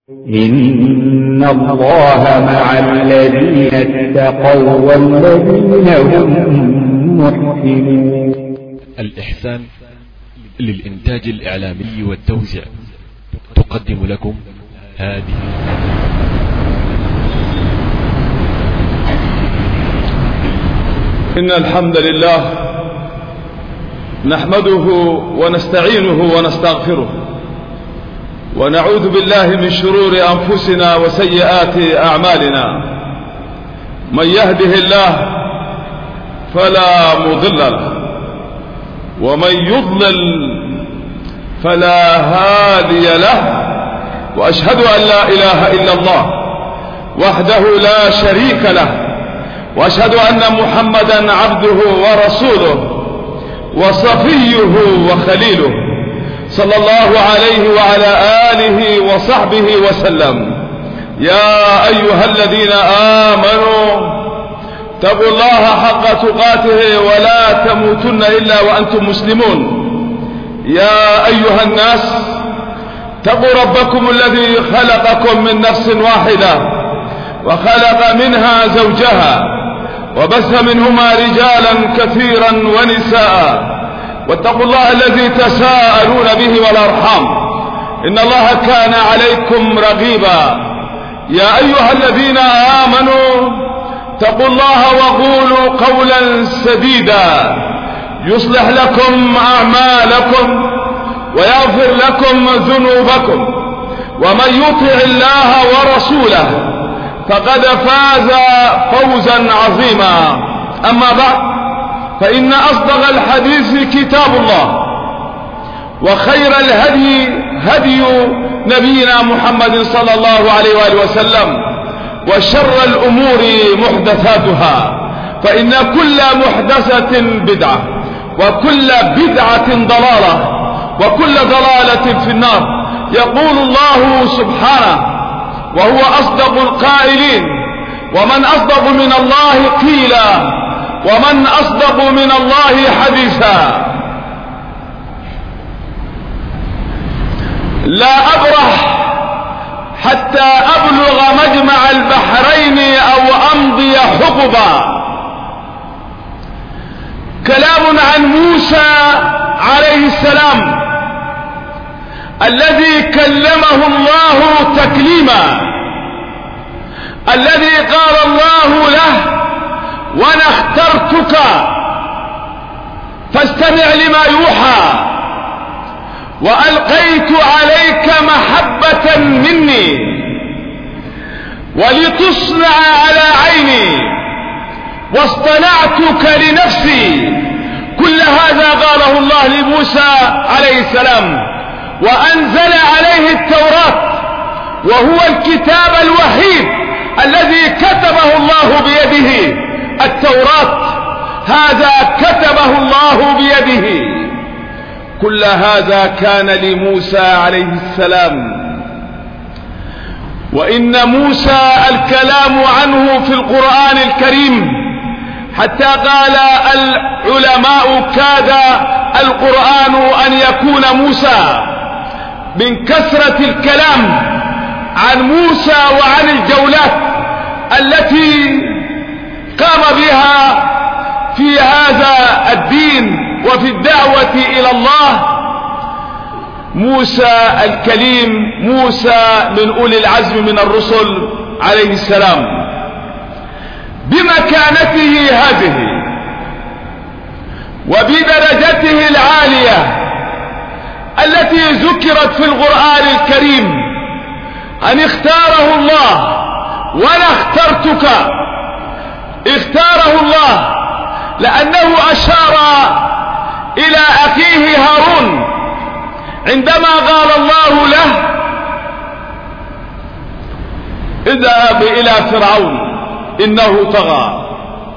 إن الله مع الذين اتقوا والذين هم محسنون. الإحسان للإنتاج الإعلامي والتوزيع تقدم لكم هذه. إن الحمد لله نحمده ونستعينه ونستغفره ونعوذ بالله من شرور أنفسنا وسيئات أعمالنا. من يهده الله فلا مضل له ومن يضلل فلا هادي له، وأشهد أن لا إله إلا الله وحده لا شريك له، وأشهد أن محمدا عبده ورسوله وصفيه وخليله صلى الله عليه وعلى آله وصحبه وسلم. يا أيها الذين آمنوا اتقوا الله حق تقاته ولا تموتن إلا وأنتم مسلمون. يا أيها الناس اتقوا ربكم الذي خلقكم من نفس واحدة وخلق منها زوجها وبث منهما رجالا كثيرا ونساء، واتقوا الله الذي تساءلون به والأرحام إن الله كان عليكم رقيبا. يا أيها الذين آمنوا اتقوا الله وقولوا قولا سديدا يصلح لكم أعمالكم ويغفر لكم ذنوبكم، ومن يطع الله ورسوله فقد فاز فوزا عظيما. أما بعد، فإن أصدق الحديث كتاب الله، وخير الهدي هدي نبينا محمد صلى الله عليه وآله وسلم، وشر الأمور محدثاتها، فإن كل محدثة بدعة وكل بدعة ضلالة وكل ضلالة في النار. يقول الله سبحانه وهو أصدق القائلين: ومن أصدق من الله قيلا ومن أصدق من الله حديثا. لا أبرح حتى أبلغ مجمع البحرين أو أمضي حقبا. كلام عن موسى عليه السلام الذي كلمه الله تكليما، الذي قال الله له: وأنا اخترتك فاستمع لما يوحى وألقيت عليك محبة مني ولتصنع على عيني واصطنعتك لنفسي. كل هذا قاله الله لموسى عليه السلام، وأنزل عليه التوراة، وهو الكتاب الوحيد الذي كتبه الله بيده. التوراة هذا كتبه الله بيده. كل هذا كان لموسى عليه السلام. وإن موسى الكلام عنه في القرآن الكريم، حتى قال العلماء: كاد القرآن أن يكون موسى، من كثرة الكلام عن موسى وعن الجولات التي قام بها في هذا الدين وفي الدعوة إلى الله. موسى الكليم، موسى من أولي العزم من الرسل عليه السلام، بمكانته هذه وبدرجته العالية التي ذكرت في القرآن الكريم، أن اختاره الله. وأنا اخترتك، اختاره الله لأنه أشار إلى أخيه هارون عندما قال الله له: اذهب إلى فرعون إنه طغى.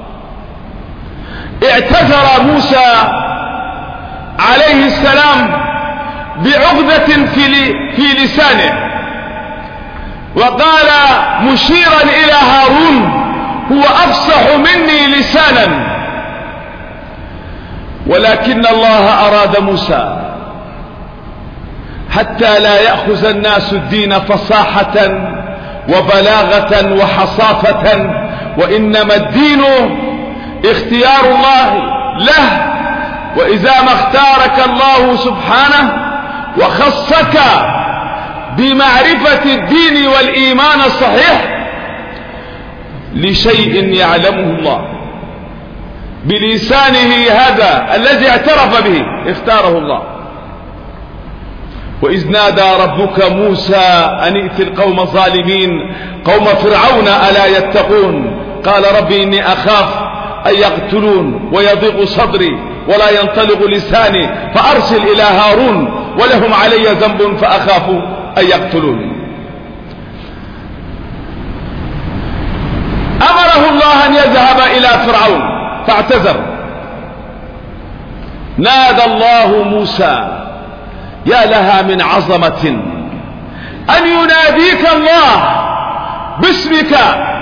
اعتذر موسى عليه السلام بعقدة في لسانه، وقال مشيرا إلى هارون: هو أفصح مني لسانا. ولكن الله أراد موسى حتى لا يأخذ الناس الدين فصاحة وبلاغة وحصافة، وإنما الدين اختيار الله له. وإذا ما اختارك الله سبحانه وخصك بمعرفة الدين والإيمان الصحيح لشيء يعلمه الله بلسانه هذا الذي اعترف به، اختاره الله. وإذ نادى ربك موسى أن ائت القوم الظالمين قوم فرعون ألا يتقون قال ربي إني أخاف أن يقتلون ويضيق صدري ولا ينطلق لساني فأرسل إلى هارون ولهم علي ذنب فأخاف أن يقتلون. أمره الله أن يذهب إلى فرعون فاعتذر. نادى الله موسى، يا لها من عظمة أن يناديك الله باسمك،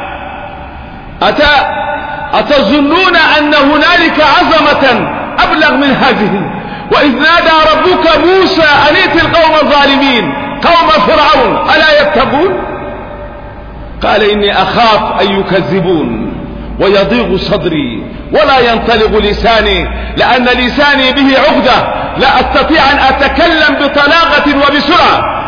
أتظنون أن هنالك عظمة أبلغ من هذه؟ وإذ نادى ربك موسى أن ائت القوم الظالمين قوم فرعون ألا يتقون قال إني أخاف أن يكذبون ويضيق صدري ولا ينطلق لساني لأن لساني به عقدة لا أستطيع أن أتكلم بطلاقة وبسرعة.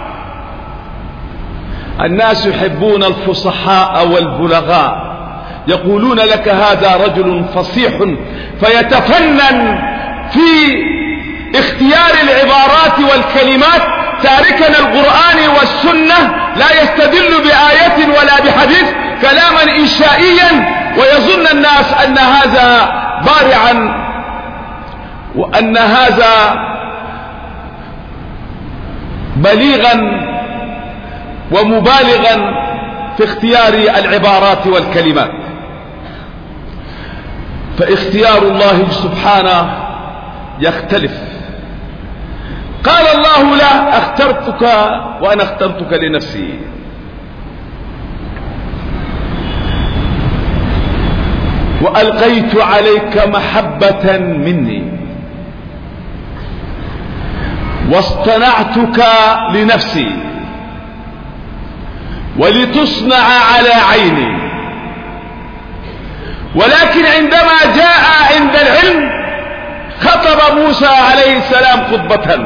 الناس يحبون الفصحاء والبلغاء، يقولون لك هذا رجل فصيح، فيتفنن في اختيار العبارات والكلمات تاركا القرآن والسنة، لا يستدل بآية ولا بحديث، كلاما إنشائيا، ويظن الناس أن هذا بارعا وأن هذا بليغا ومبالغا في اختيار العبارات والكلمات. فاختيار الله سبحانه يختلف. قال الله لا اخترتك وأنا اخترتك لنفسي. وألقيت عليك محبة مني واصطنعتك لنفسي ولتصنع على عيني. ولكن عندما جاء عند العلم خطب موسى عليه السلام خطبة.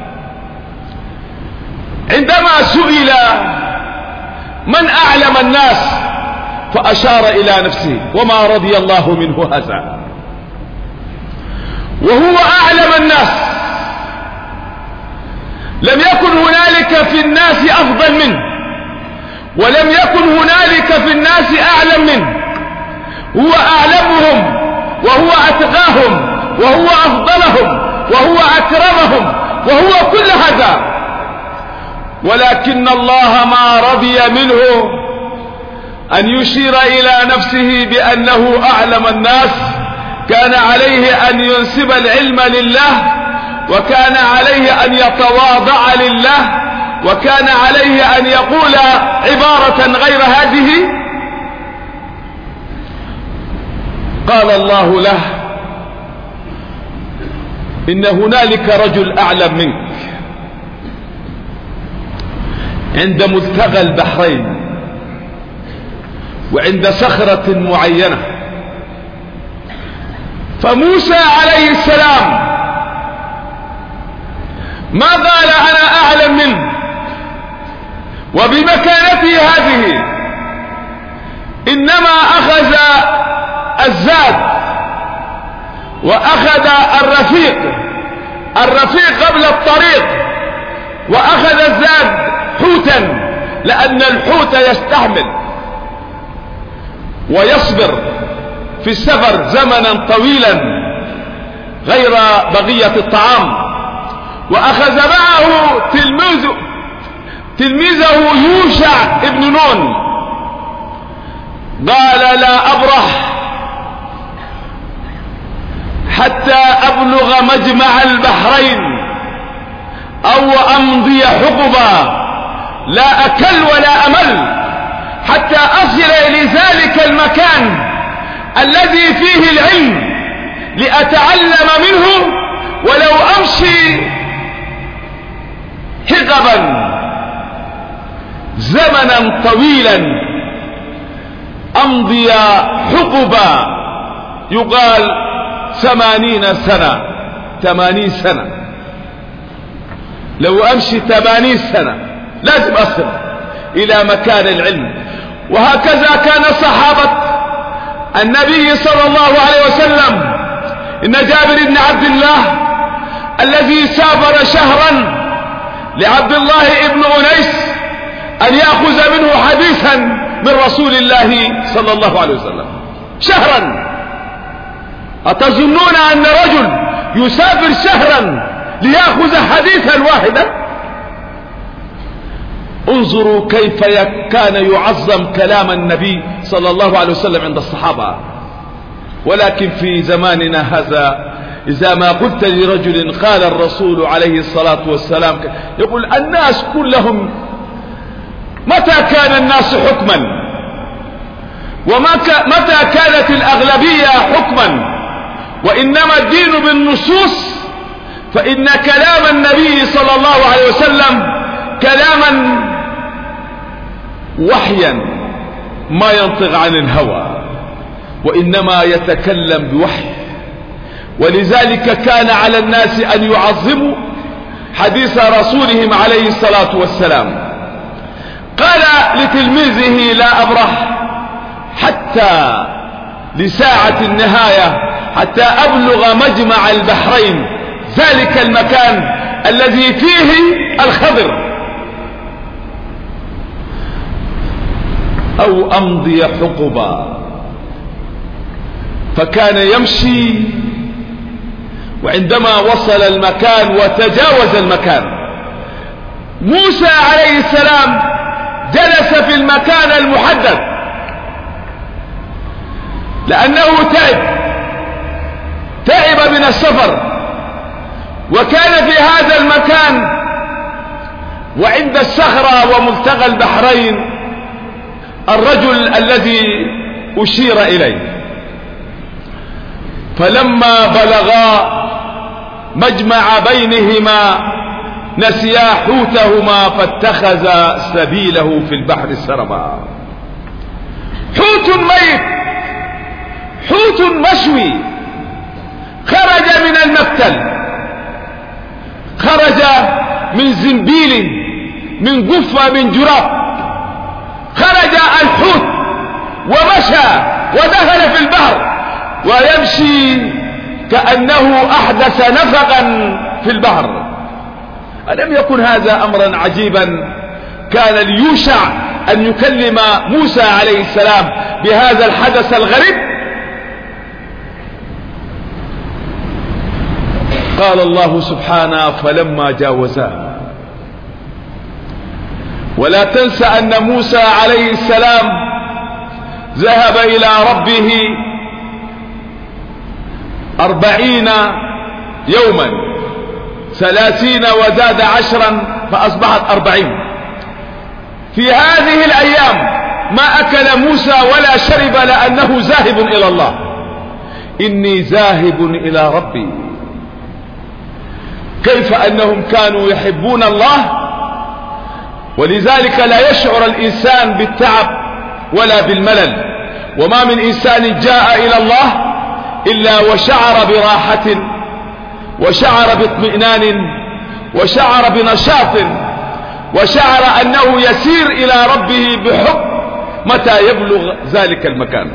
عندما سئل من أعلم الناس فأشار إلى نفسه وما رضي الله منه هذا، وهو أعلم الناس، لم يكن هنالك في الناس أفضل منه ولم يكن هنالك في الناس أعلم منه، هو أعلمهم وهو أتقاهم وهو أفضلهم وهو أكرمهم وهو كل هذا. ولكن الله ما رضي منه أن يشير إلى نفسه بأنه أعلم الناس. كان عليه أن ينسب العلم لله، وكان عليه أن يتواضع لله، وكان عليه أن يقول عبارة غير هذه. قال الله له إن هنالك رجل أعلم منك عند ملتقى البحرين وعند صخرة معينة. فموسى عليه السلام ما قال أنا أعلم منه وبمكانتي هذه، إنما أخذ الزاد وأخذ الرفيق قبل الطريق، وأخذ الزاد حوتا، لأن الحوت يستحمل ويصبر في السفر زمنا طويلا غير بقية الطعام. وأخذ معه تلميذه يوشع ابن نون. قال لا أبرح حتى أبلغ مجمع البحرين أو أمضي حقبا، لا أكل ولا أمل حتى أصل إلى ذلك المكان الذي فيه العلم لأتعلم منه، ولو أمشي حقبا زمنا طويلا أمضي حقبا، يقال 80 سنة 80 سنة. لو أمشي 80 سنة لازم أصل إلى مكان العلم. وهكذا كان صحابة النبي صلى الله عليه وسلم. إن جابر بن عبد الله الذي سافر شهرا لعبد الله بن أنيس أن يأخذ منه حديثا من رسول الله صلى الله عليه وسلم شهرا. أتظنون أن رجل يسافر شهرا ليأخذ حديثا واحدا؟ انظروا كيف كان يعظم كلام النبي صلى الله عليه وسلم عند الصحابة. ولكن في زماننا هذا إذا ما قلت لرجل قال الرسول عليه الصلاة والسلام، يقول الناس كلهم. متى كان الناس حكما؟ ومتى كانت الأغلبية حكما؟ وإنما الدين بالنصوص. فإن كلام النبي صلى الله عليه وسلم كلاما وحيا ما ينطق عن الهوى، وإنما يتكلم بوحي. ولذلك كان على الناس أن يعظموا حديث رسولهم عليه الصلاة والسلام. قال لتلميذه لا أبرح حتى لساعة النهاية حتى أبلغ مجمع البحرين، ذلك المكان الذي فيه الخضر، أو أمضي حقبا. فكان يمشي، وعندما وصل المكان وتجاوز المكان، موسى عليه السلام جلس في المكان المحدد لأنه تعب من السفر. وكان في هذا المكان وعند الصخرة وملتقى البحرين الرجل الذي أشير إليه. فلما بلغا مجمع بينهما نسيا حوتهما فاتخذ سبيله في البحر سربا. حوت ميت، حوت مشوي، خرج من المقتل، خرج من زنبيل، من قفة، من جراب. خرج الحوت ومشى ودخل في البحر ويمشي كأنه أحدث نفقا في البحر. ألم يكن هذا أمرا عجيبا؟ كان ليوشع أن يكلم موسى عليه السلام بهذا الحدث الغريب. قال الله سبحانه فلما جاوزا. ولا تنس أن موسى عليه السلام ذهب إلى ربه 40 يوما، 30 وزاد 10 فأصبحت 40. في هذه الأيام ما أكل موسى ولا شرب لأنه ذاهب إلى الله. إني ذاهب إلى ربي. كيف أنهم كانوا يحبون الله، ولذلك لا يشعر الإنسان بالتعب ولا بالملل. وما من إنسان جاء إلى الله إلا وشعر براحة، وشعر باطمئنان، وشعر بنشاط، وشعر أنه يسير إلى ربه بحب متى يبلغ ذلك المكان.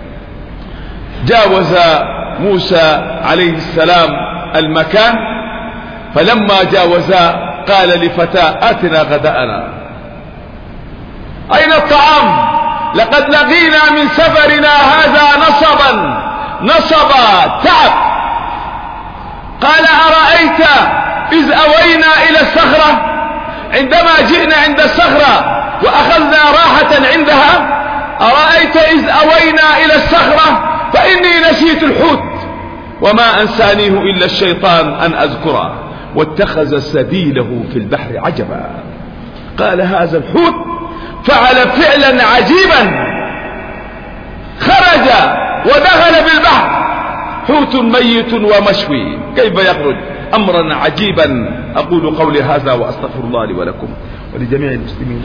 جاوز موسى عليه السلام المكان، فلما جاوزا قال لفتاه آتنا غداءنا. أين الطعام؟ لقد لقينا من سفرنا هذا نصبا تعب. قال أرأيت إذ أوينا إلى الصخرة، عندما جئنا عند الصخرة وأخذنا راحة عندها، أرأيت إذ أوينا إلى الصخرة فإني نسيت الحوت وما أنسانيه إلا الشيطان أن أذكره واتخذ سبيله في البحر عجبا. قال هذا الحوت فعل فعلا عجيبا، خرج ودخل في البحر، حوت ميت ومشوي، كيف يخرج؟ أمرا عجيبا أقول قولي هذا وأستغفر الله لي ولكم ولجميع المسلمين.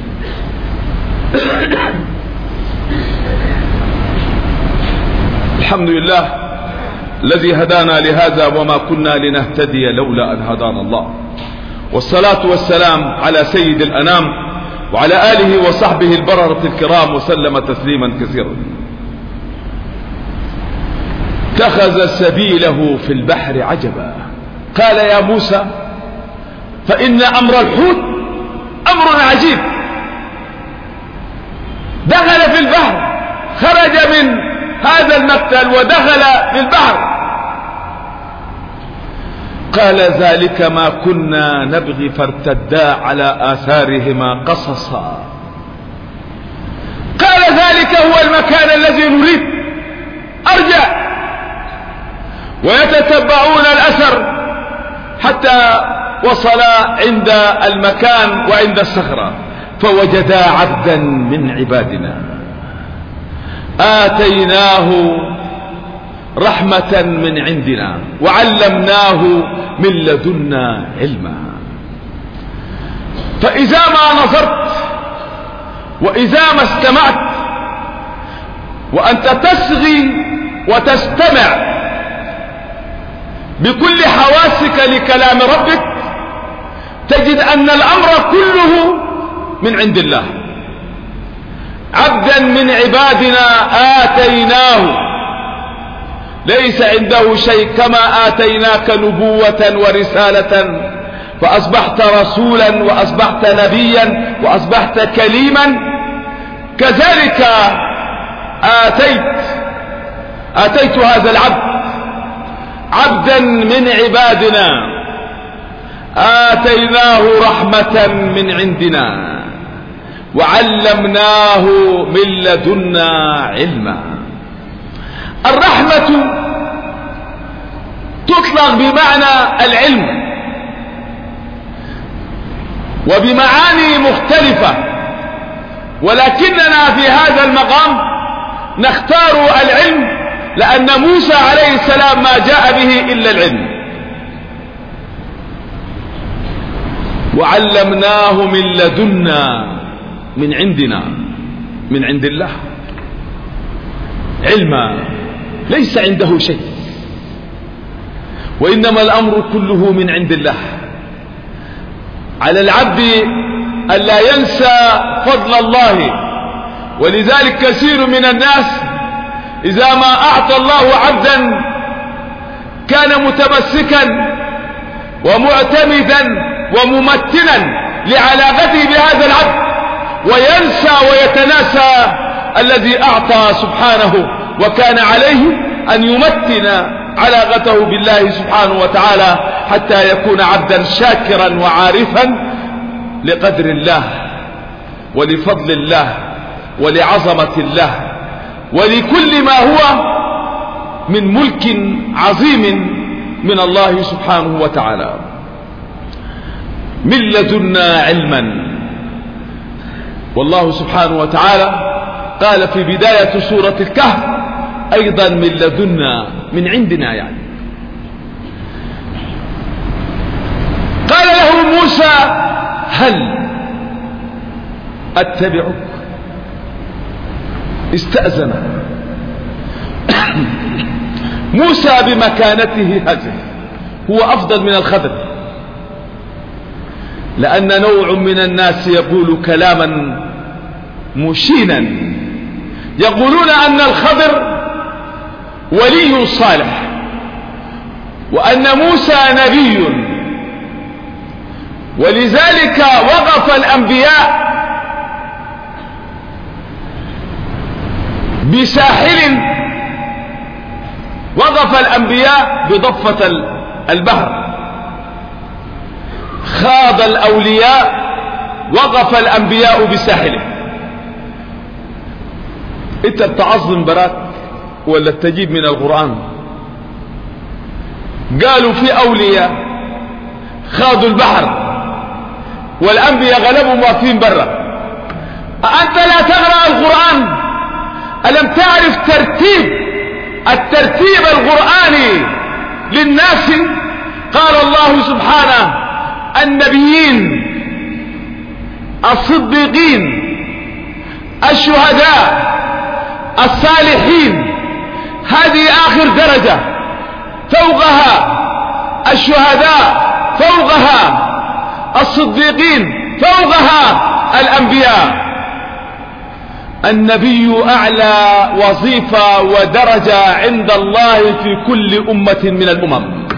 الحمد لله الذي هدانا لهذا وما كنا لنهتدي لولا أن هدانا الله، والصلاة والسلام على سيد الأنام وعلى آله وصحبه البررة الكرام وسلم تسليما كثيرا. اتخذ سبيله في البحر عجبا، قال يا موسى فإن أمر الحوت أمر عجيب. دخل في البحر، خرج من هذا المقتل ودخل في البحر. قال ذلك ما كنا نبغي فارتدا على آثارهما قصصا. قال ذلك هو المكان الذي نريد، أرجع. ويتتبعون الأثر حتى وصل عند المكان وعند الصخرة، فوجدا عبدا من عبادنا آتيناه رحمة من عندنا وعلمناه من لدنا علما. فإذا ما نظرت وإذا ما استمعت وأنت تصغي وتستمع بكل حواسك لكلام ربك، تجد أن الأمر كله من عند الله. عبدا من عبادنا آتيناه، ليس عنده شيء. كما آتيناك نبوة ورسالة فأصبحت رسولا وأصبحت نبيا وأصبحت كليما، كذلك آتيت هذا العبد عبدا من عبادنا آتيناه رحمة من عندنا وعلمناه من لدنا علما. الرحمة تطلق بمعنى العلم وبمعاني مختلفة، ولكننا في هذا المقام نختار العلم لأن موسى عليه السلام ما جاء به إلا العلم. وعلمناه من لدنا، من عندنا، من عند الله علما، ليس عنده شيء، وإنما الأمر كله من عند الله. على العبد أن لا ينسى فضل الله، ولذلك كثير من الناس إذا ما أعطى الله عبدا كان متمسكا ومعتمدا وممتنا لعلاقته بهذا العبد، وينسى ويتناسى الذي أعطى سبحانه، وكان عليه أن يمتن علاقته بالله سبحانه وتعالى حتى يكون عبدا شاكرا وعارفا لقدر الله ولفضل الله ولعظمة الله ولكل ما هو من ملك عظيم من الله سبحانه وتعالى. من لدنا علما، والله سبحانه وتعالى قال في بداية سورة الكهف أيضا من لدنا، من عندنا يعني. قال له موسى هل أتبعك، استأذن موسى بمكانته هذه، هو أفضل من الخضر، لأن نوع من الناس يقول كلاما مشينا، يقولون أن الخضر ولي صالح وأن موسى نبي، ولذلك وقف الأنبياء بساحل، وقف الأنبياء بضفة البحر، خاض الأولياء، وقف الأنبياء بساحله. انت بتعظم براك ولا تجيب من القرآن؟ قالوا في أولياء خاضوا البحر والأنبياء غلبوا واقفين برا. أنت لا تقرأ القرآن؟ ألم تعرف الترتيب القرآني للناس؟ قال الله سبحانه النبيين، الصديقين، الشهداء، الصالحين. هذه آخر درجة، فوقها الشهداء، فوقها الصديقين، فوقها الأنبياء. النبي أعلى وظيفة ودرجة عند الله في كل أمة من الأمم،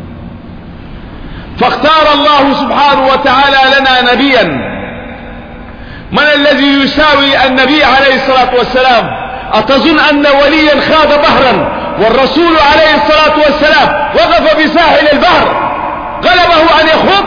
فاختار الله سبحانه وتعالى لنا نبيا. من الذي يساوي النبي عليه الصلاة والسلام؟ أتظن أن وليا خاض بحرا والرسول عليه الصلاة والسلام وقف بساحل البحر غلبه أن يخوض؟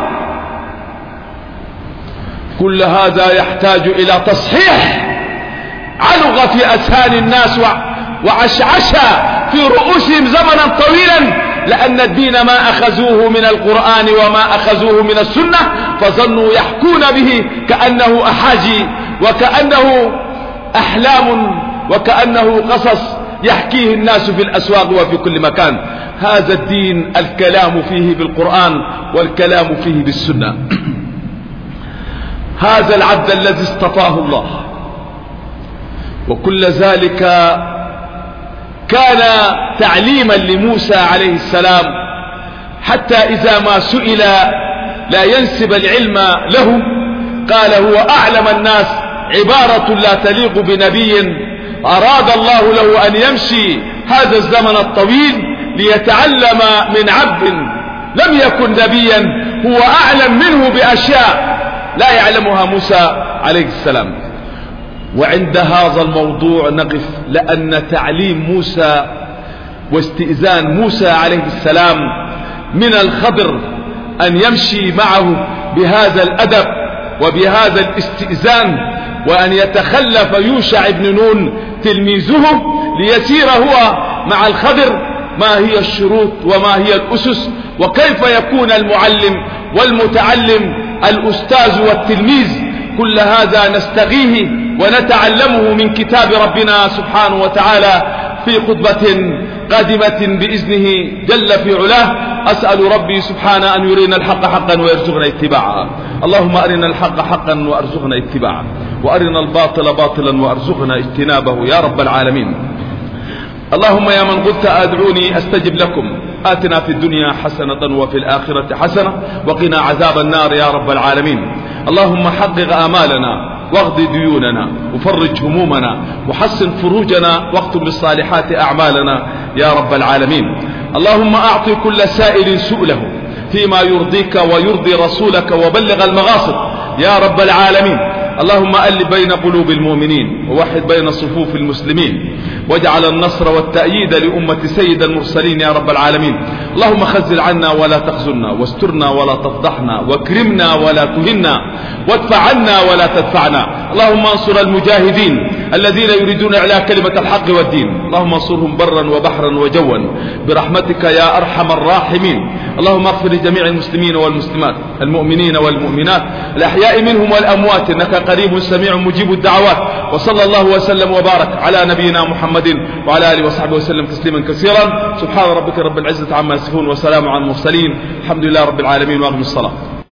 كل هذا يحتاج إلى تصحيح، علق في أذهان الناس وعشعش في رؤوسهم زمنا طويلا، لأن الدين ما أخذوه من القرآن وما أخذوه من السنة، فظنوا يحكون به كأنه أحاجي وكأنه أحلام وكأنه قصص يحكيه الناس في الأسواق وفي كل مكان. هذا الدين الكلام فيه بالقرآن والكلام فيه بالسنة. هذا العبد الذي اصطفاه الله، وكل ذلك كان تعليما لموسى عليه السلام، حتى إذا ما سئل لا ينسب العلم له، قال هو أعلم الناس، عبارة لا تليق بنبي أراد الله له أن يمشي هذا الزمن الطويل ليتعلم من عبد لم يكن نبيا هو أعلم منه بأشياء لا يعلمها موسى عليه السلام. وعند هذا الموضوع نقف، لأن تعليم موسى واستئذان موسى عليه السلام من الخضر أن يمشي معه بهذا الأدب وبهذا الاستئذان، وأن يتخلف يوشع بن نون تلميذه ليسير هو مع الخضر، ما هي الشروط وما هي الأسس، وكيف يكون المعلم والمتعلم الأستاذ والتلميذ. كل هذا نستغيه ونتعلمه من كتاب ربنا سبحانه وتعالى في خطبة قادمة بإذنه جل في علاه. أسأل ربي سبحانه أن يرينا الحق حقا ويرزقنا اتباعه. اللهم أرنا الحق حقا وأرزقنا اتباعه، وأرنا الباطل باطلا وأرزقنا اجتنابه يا رب العالمين. اللهم يا من قلت أدعوني أستجب لكم، آتنا في الدنيا حسنة وفي الآخرة حسنة وقنا عذاب النار يا رب العالمين. اللهم حقق آمالنا واغض ديوننا وفرج همومنا وحسن فروجنا واختم بالصالحات أعمالنا يا رب العالمين. اللهم أعط كل سائل سؤله فيما يرضيك ويرضي رسولك وبلغ المغاصب يا رب العالمين. اللهم ألف بين قلوب المؤمنين ووحد بين صفوف المسلمين، واجعل النصر والتأييد لأمة سيد المرسلين يا رب العالمين. اللهم خزل عنا ولا تخزلنا، واسترنا ولا تفضحنا، واكرمنا ولا تهنا، وادفع عنا ولا تدفعنا. اللهم انصر المجاهدين الذين يريدون إعلاء كلمة الحق والدين، اللهم انصرهم برا وبحرا وجوا برحمتك يا أرحم الراحمين. اللهم اغفر لجميع المسلمين والمسلمات، المؤمنين والمؤمنات، الأحياء منهم والأموات، إنك قريب سميع مجيب الدعوات. وصلى الله وسلم وبارك على نبينا محمد وعلى آله وصحبه وسلم تسليما كثيرا. سبحان ربك رب العزة عما يصفون، وسلام على المرسلين، الحمد لله رب العالمين، وأقم الصلاة.